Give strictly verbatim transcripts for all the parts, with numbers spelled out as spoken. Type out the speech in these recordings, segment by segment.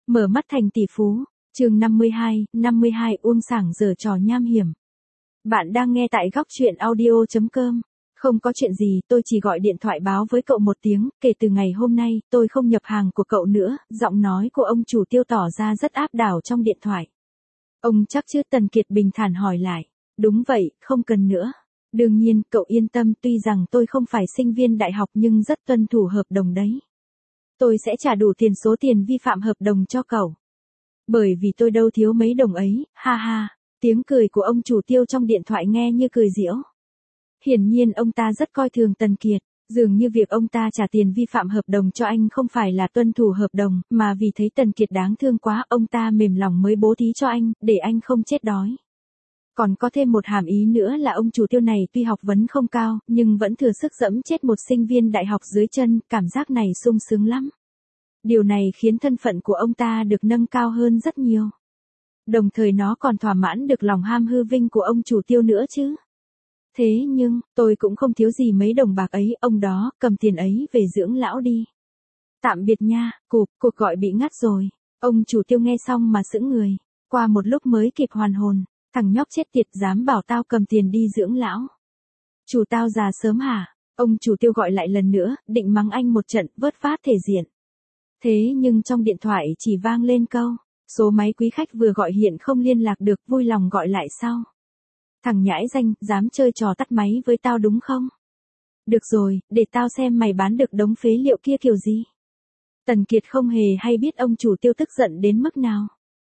Mở mắt thành tỷ phú, chương năm mươi hai, năm mươi hai Uông Sảng giở trò nham hiểm. Bạn đang nghe tại góc truyện audio chấm com. Không có chuyện gì, tôi chỉ gọi điện thoại báo với cậu một tiếng, kể từ ngày hôm nay, tôi không nhập hàng của cậu nữa, giọng nói của ông chủ Tiêu tỏ ra rất áp đảo trong điện thoại. Ông chắc chứ? Tần Kiệt bình thản hỏi lại. Đúng vậy, không cần nữa. Đương nhiên, cậu yên tâm, tuy rằng tôi không phải sinh viên đại học nhưng rất tuân thủ hợp đồng đấy. Tôi sẽ trả đủ tiền số tiền vi phạm hợp đồng cho cậu. Bởi vì tôi đâu thiếu mấy đồng ấy, ha ha. Tiếng cười của ông chủ Tiêu trong điện thoại nghe như cười giễu. Hiển nhiên ông ta rất coi thường Tần Kiệt, dường như việc ông ta trả tiền vi phạm hợp đồng cho anh không phải là tuân thủ hợp đồng, mà vì thấy Tần Kiệt đáng thương quá, ông ta mềm lòng mới bố thí cho anh, để anh không chết đói. Còn có thêm một hàm ý nữa là ông chủ Tiêu này tuy học vấn không cao, nhưng vẫn thừa sức dẫm chết một sinh viên đại học dưới chân, cảm giác này sung sướng lắm. Điều này khiến thân phận của ông ta được nâng cao hơn rất nhiều. Đồng thời nó còn thỏa mãn được lòng ham hư vinh của ông chủ Tiêu nữa chứ. Thế nhưng, tôi cũng không thiếu gì mấy đồng bạc ấy, ông đó, cầm tiền ấy về dưỡng lão đi. Tạm biệt nha, cụp, cuộc gọi bị ngắt rồi. Ông chủ Tiêu nghe xong mà sững người, qua một lúc mới kịp hoàn hồn. Thằng nhóc chết tiệt dám bảo tao cầm tiền đi dưỡng lão. Chủ tao già sớm hả? Ông chủ Tiêu gọi lại lần nữa, định mắng anh một trận, vớt vát thể diện. Thế nhưng trong điện thoại chỉ vang lên câu, số máy quý khách vừa gọi hiện không liên lạc được, vui lòng gọi lại sau. Thằng nhãi danh, dám chơi trò tắt máy với tao đúng không? Được rồi, để tao xem mày bán được đống phế liệu kia kiểu gì. Tần Kiệt không hề hay biết ông chủ Tiêu tức giận đến mức nào.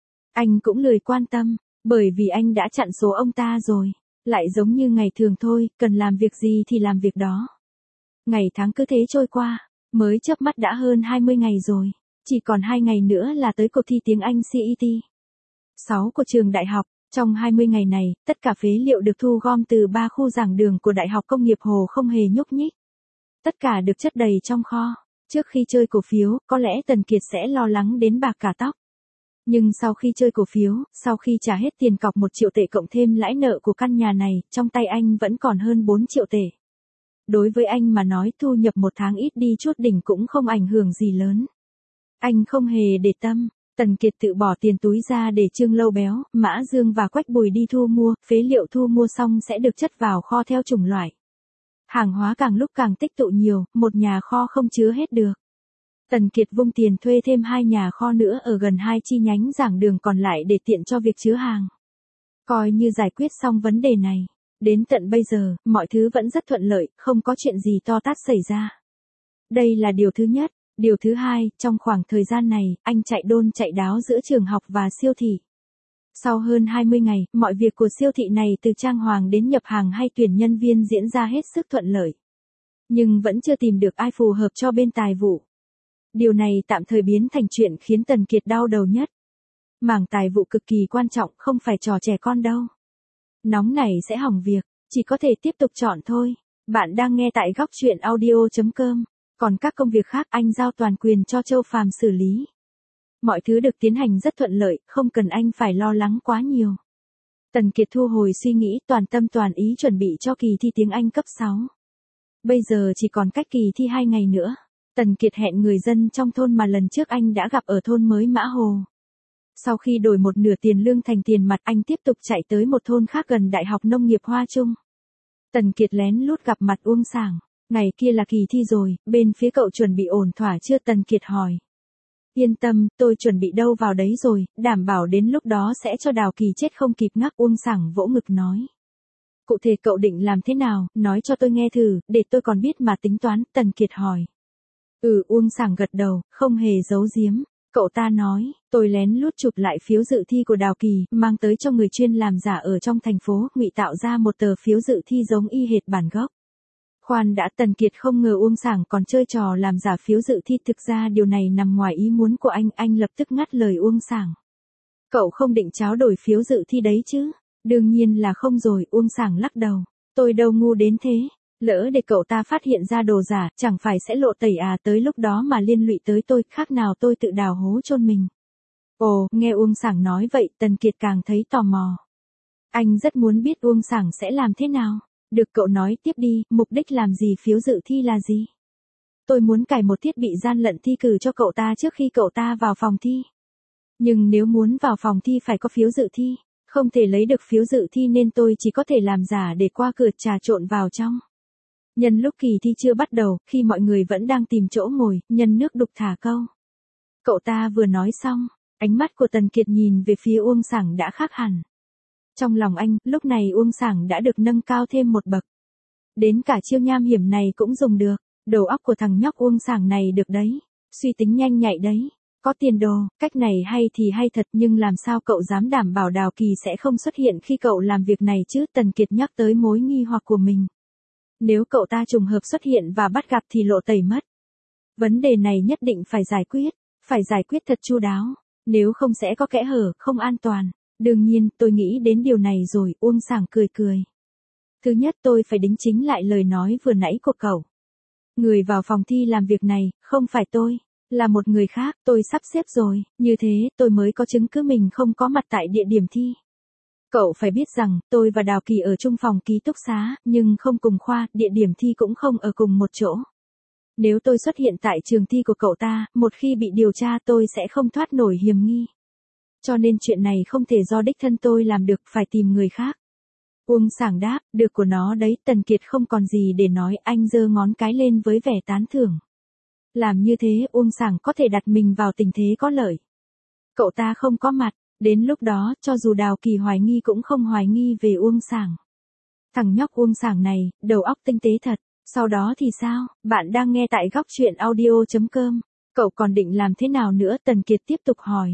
Anh cũng lười quan tâm, bởi vì anh đã chặn số ông ta rồi. Lại giống như ngày thường thôi, cần làm việc gì thì làm việc đó. Ngày tháng cứ thế trôi qua, mới chớp mắt đã hơn hai mươi ngày rồi. Chỉ còn hai ngày nữa là tới cuộc thi tiếng Anh xê e tê sáu của trường đại học. Trong hai mươi ngày này, tất cả phế liệu được thu gom từ ba khu giảng đường của Đại học Công nghiệp Hồ không hề nhúc nhích. Tất cả được chất đầy trong kho. Trước khi chơi cổ phiếu, có lẽ Tần Kiệt sẽ lo lắng đến bạc cả tóc. Nhưng sau khi chơi cổ phiếu, sau khi trả hết tiền cọc một triệu tệ cộng thêm lãi nợ của căn nhà này, trong tay anh vẫn còn hơn bốn triệu tệ. Đối với anh mà nói, thu nhập một tháng ít đi chút đỉnh cũng không ảnh hưởng gì lớn. Anh không hề để tâm. Tần Kiệt tự bỏ tiền túi ra để Trương Lâu Béo, Mã Dương và Quách Bùi đi thu mua, phế liệu thu mua xong sẽ được chất vào kho theo chủng loại. Hàng hóa càng lúc càng tích tụ nhiều, một nhà kho không chứa hết được. Tần Kiệt vung tiền thuê thêm hai nhà kho nữa ở gần hai chi nhánh giảng đường còn lại để tiện cho việc chứa hàng. Coi như giải quyết xong vấn đề này. Đến tận bây giờ, mọi thứ vẫn rất thuận lợi, không có chuyện gì to tát xảy ra. Đây là điều thứ nhất. Điều thứ hai, trong khoảng thời gian này, anh chạy đôn chạy đáo giữa trường học và siêu thị. Sau hơn hai mươi ngày, mọi việc của siêu thị này từ trang hoàng đến nhập hàng hay tuyển nhân viên diễn ra hết sức thuận lợi. Nhưng vẫn chưa tìm được ai phù hợp cho bên tài vụ. Điều này tạm thời biến thành chuyện khiến Tần Kiệt đau đầu nhất. Mảng tài vụ cực kỳ quan trọng, không phải trò trẻ con đâu. Nóng này sẽ hỏng việc, chỉ có thể tiếp tục chọn thôi. Bạn đang nghe tại góc truyện audio chấm com. Còn các công việc khác anh giao toàn quyền cho Châu Phàm xử lý. Mọi thứ được tiến hành rất thuận lợi, không cần anh phải lo lắng quá nhiều. Tần Kiệt thu hồi suy nghĩ, toàn tâm toàn ý chuẩn bị cho kỳ thi tiếng Anh cấp sáu. Bây giờ chỉ còn cách kỳ thi hai ngày nữa. Tần Kiệt hẹn người dân trong thôn mà lần trước anh đã gặp ở thôn mới Mã Hồ. Sau khi đổi một nửa tiền lương thành tiền mặt, anh tiếp tục chạy tới một thôn khác gần Đại học Nông nghiệp Hoa Trung. Tần Kiệt lén lút gặp mặt Uông Sảng. Ngày kia là kỳ thi rồi, bên phía cậu chuẩn bị ổn thỏa chưa? Tần Kiệt hỏi. Yên tâm, tôi chuẩn bị đâu vào đấy rồi, đảm bảo đến lúc đó sẽ cho Đào Kỳ chết không kịp ngắc. Uông Sảng vỗ ngực nói. Cụ thể cậu định làm thế nào, nói cho tôi nghe thử, để tôi còn biết mà tính toán. Tần Kiệt hỏi. Ừ, Uông Sảng gật đầu, không hề giấu giếm. Cậu ta nói, tôi lén lút chụp lại phiếu dự thi của Đào Kỳ, mang tới cho người chuyên làm giả ở trong thành phố, ngụy tạo ra một tờ phiếu dự thi giống y hệt bản gốc. Khoan đã, Tần Kiệt không ngờ Uông Sảng còn chơi trò làm giả phiếu dự thi, thực ra điều này nằm ngoài ý muốn của anh, anh lập tức ngắt lời Uông Sảng. Cậu không định tráo đổi phiếu dự thi đấy chứ? Đương nhiên là không rồi, Uông Sảng lắc đầu. Tôi đâu ngu đến thế, lỡ để cậu ta phát hiện ra đồ giả, chẳng phải sẽ lộ tẩy à, tới lúc đó mà liên lụy tới tôi, khác nào tôi tự đào hố chôn mình. Ồ, nghe Uông Sảng nói vậy, Tần Kiệt càng thấy tò mò. Anh rất muốn biết Uông Sảng sẽ làm thế nào. Được, cậu nói tiếp đi, mục đích làm gì phiếu dự thi là gì? Tôi muốn cài một thiết bị gian lận thi cử cho cậu ta trước khi cậu ta vào phòng thi. Nhưng nếu muốn vào phòng thi phải có phiếu dự thi, không thể lấy được phiếu dự thi nên tôi chỉ có thể làm giả để qua cửa trà trộn vào trong. Nhân lúc kỳ thi chưa bắt đầu, khi mọi người vẫn đang tìm chỗ ngồi, nhân nước đục thả câu. Cậu ta vừa nói xong, ánh mắt của Tần Kiệt nhìn về phía Uông Sảng đã khác hẳn. Trong lòng anh, lúc này Uông Sảng đã được nâng cao thêm một bậc. Đến cả chiêu nham hiểm này cũng dùng được, đầu óc của thằng nhóc Uông Sảng này được đấy, suy tính nhanh nhạy đấy, có tiền đồ, cách này hay thì hay thật nhưng làm sao cậu dám đảm bảo Đào Kỳ sẽ không xuất hiện khi cậu làm việc này chứ? Tần Kiệt nhắc tới mối nghi hoặc của mình. Nếu cậu ta trùng hợp xuất hiện và bắt gặp thì lộ tẩy mất. Vấn đề này nhất định phải giải quyết, phải giải quyết thật chu đáo, nếu không sẽ có kẽ hở, không an toàn. Đương nhiên, tôi nghĩ đến điều này rồi, Uông Sảng cười cười. Thứ nhất tôi phải đính chính lại lời nói vừa nãy của cậu. Người vào phòng thi làm việc này, không phải tôi, là một người khác, tôi sắp xếp rồi, như thế tôi mới có chứng cứ mình không có mặt tại địa điểm thi. Cậu phải biết rằng, tôi và Đào Kỳ ở chung phòng ký túc xá, nhưng không cùng khoa, địa điểm thi cũng không ở cùng một chỗ. Nếu tôi xuất hiện tại trường thi của cậu ta, một khi bị điều tra tôi sẽ không thoát nổi hiểm nghi. Cho nên chuyện này không thể do đích thân tôi làm được, phải tìm người khác. Uông Sảng đáp, được của nó đấy. Tần Kiệt không còn gì để nói, anh giơ ngón cái lên với vẻ tán thưởng. Làm như thế Uông Sảng có thể đặt mình vào tình thế có lợi. Cậu ta không có mặt, đến lúc đó cho dù Đào Kỳ hoài nghi cũng không hoài nghi về Uông Sảng. Thằng nhóc Uông Sảng này, đầu óc tinh tế thật. Sau đó thì sao? Bạn đang nghe tại góc truyện audio chấm com. Cậu còn định làm thế nào nữa? Tần Kiệt tiếp tục hỏi.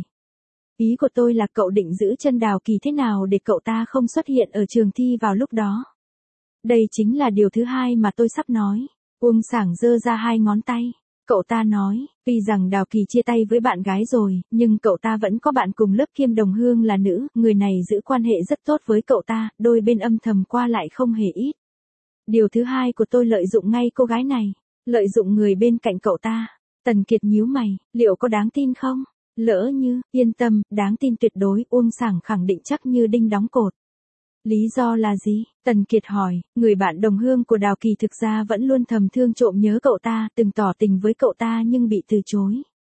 Ý của tôi là cậu định giữ chân Đào Kỳ thế nào để cậu ta không xuất hiện ở trường thi vào lúc đó. Đây chính là điều thứ hai mà tôi sắp nói. Uông Sảng giơ ra hai ngón tay. Cậu ta nói, tuy rằng Đào Kỳ chia tay với bạn gái rồi, nhưng cậu ta vẫn có bạn cùng lớp kiêm đồng hương là nữ, người này giữ quan hệ rất tốt với cậu ta, đôi bên âm thầm qua lại không hề ít. Điều thứ hai của tôi lợi dụng ngay cô gái này, lợi dụng người bên cạnh cậu ta. Tần Kiệt nhíu mày, liệu có đáng tin không? Lỡ như, yên tâm, đáng tin tuyệt đối, Uông Sảng khẳng định chắc như đinh đóng cột. Lý do là gì? Tần Kiệt hỏi, người bạn đồng hương của Đào Kỳ thực ra vẫn luôn thầm thương trộm nhớ cậu ta, từng tỏ tình với cậu ta nhưng bị từ chối.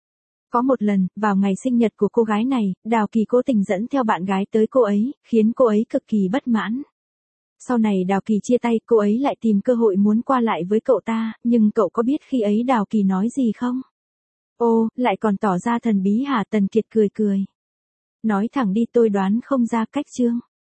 Có một lần, vào ngày sinh nhật của cô gái này, Đào Kỳ cố tình dẫn theo bạn gái tới cô ấy, khiến cô ấy cực kỳ bất mãn. Sau này Đào Kỳ chia tay, cô ấy lại tìm cơ hội muốn qua lại với cậu ta, nhưng cậu có biết khi ấy Đào Kỳ nói gì không? Ô, lại còn tỏ ra thần bí hả? Tần Kiệt cười cười. Nói thẳng đi, tôi đoán không ra cách chương.